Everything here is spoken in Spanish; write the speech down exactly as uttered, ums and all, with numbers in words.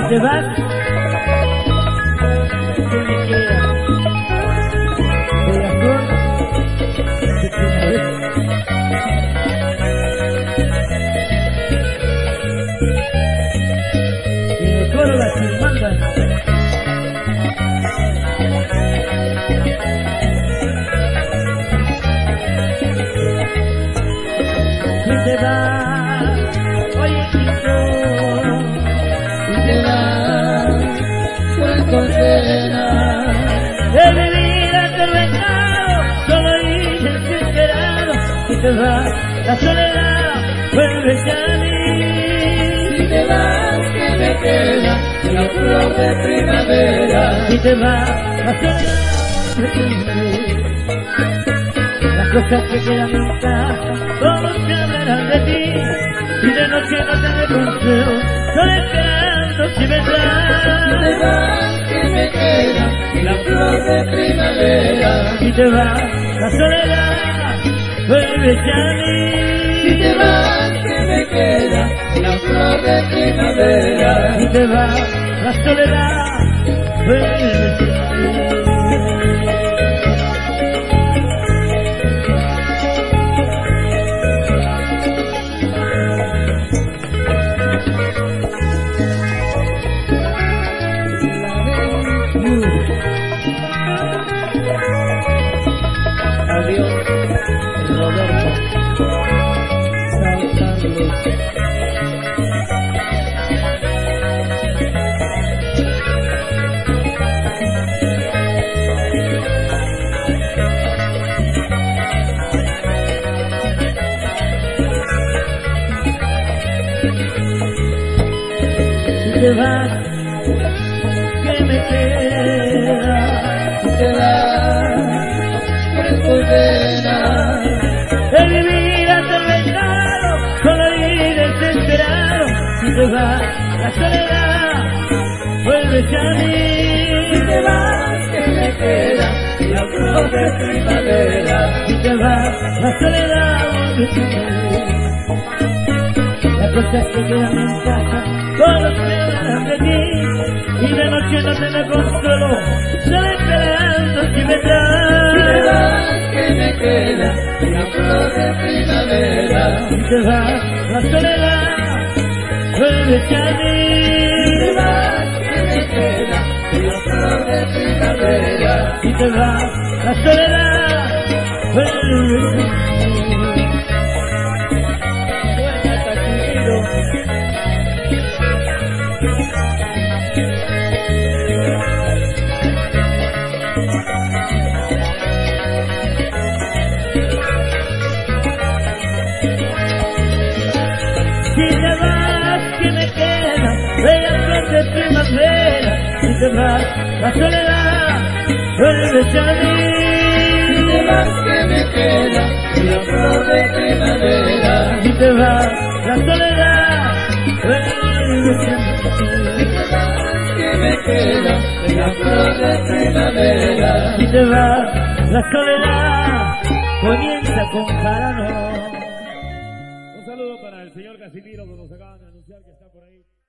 te vas, ¿qué me queda? Bella flor de primavera. Y en el coro las hermanas. Y te vas, oye chico, y te vas, por condena de vivir atormentado, solo y desesperado. Y te vas, la soledad vuelve a mí. Y te vas, que me queda la flor de primavera. Y te vas, la soledad vuelve a mí. Las cosas que quedan en casa, todos me hablarán de ti, y de noche no tendré consuelo, solo esperando si vendrás. Y te vas, que me queda la flor de primavera. Y te vas, la soledad vuelve a mí. Y te vas, que me queda la flor de primavera. Y te vas, la soledad vuelve a mí. Adiós, Roberto, San Carlos. Y te vas, ¿qué me queda? Y te vas, por condena De vivir atormentado, solo y desesperado. Y te vas, la soledad vuelve a mí. Y te vas, que me queda la flor de primavera. Y te vas, la soledad vuelve a mí. Las cosas que quedan en casa, todos me hablarán de ti, y de noche no tendré consuelo, solo esperando si me Y te traes. vas, que me queda la flor de primavera. Y te vas, la soledad vuelve a Y te mí. vas, que me queda la flor de primavera. Y te vas, la soledad vuelve a mí. Suena Casimiro. Si te vas, que me queda bella flor de primavera. Si te vas, la soledad vuelve a mí. Y te vas, que me queda la flor de primavera. Y te vas, la soledad vuelve a Y te vas, que me queda la flor de primavera. mí. Y te vas, la soledad comienza con Jarano. Un saludo para el señor Casimiro que nos acaban de anunciar que está por ahí.